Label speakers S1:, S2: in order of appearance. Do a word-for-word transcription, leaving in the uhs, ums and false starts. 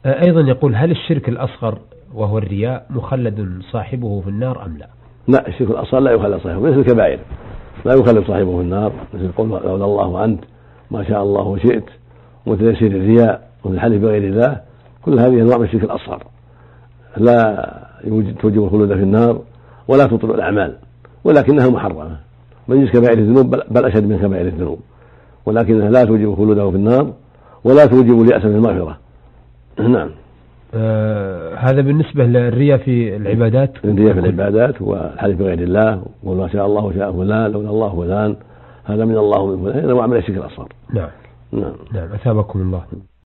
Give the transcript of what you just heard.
S1: أيضا يقول: هل الشرك الأصغر وهو الرياء مخلد صاحبه في النار أم لا؟
S2: لا، الشرك الأصغر لا يخلد صاحبه، مثل الكبائر لا يخلد صاحبه في النار، مثل قول لولا الله وأنت ما شاء الله وشئت، وتيسير الرياء والحلف بغير الله، كل هذه أنواع من الشرك الأصغر لا توجب الخلود في النار ولا تبطل الأعمال، ولكنها محرمة من جنس كبائر الذنوب، بل أشد من كبائر الذنوب، ولكنها لا توجب خلوده في النار ولا توجب اليأس في المغفرة. نعم.
S1: آه هذا بالنسبة للرياء في العبادات.
S2: الرياء في العبادات والحلف بغير الله، وقل ما شاء الله وشاء فلان لولا الله فلان، هذا من الله ومن فلان، أنواع من الشرك الأصغر.
S1: نعم.
S2: نعم.
S1: نعم، أثابكم الله.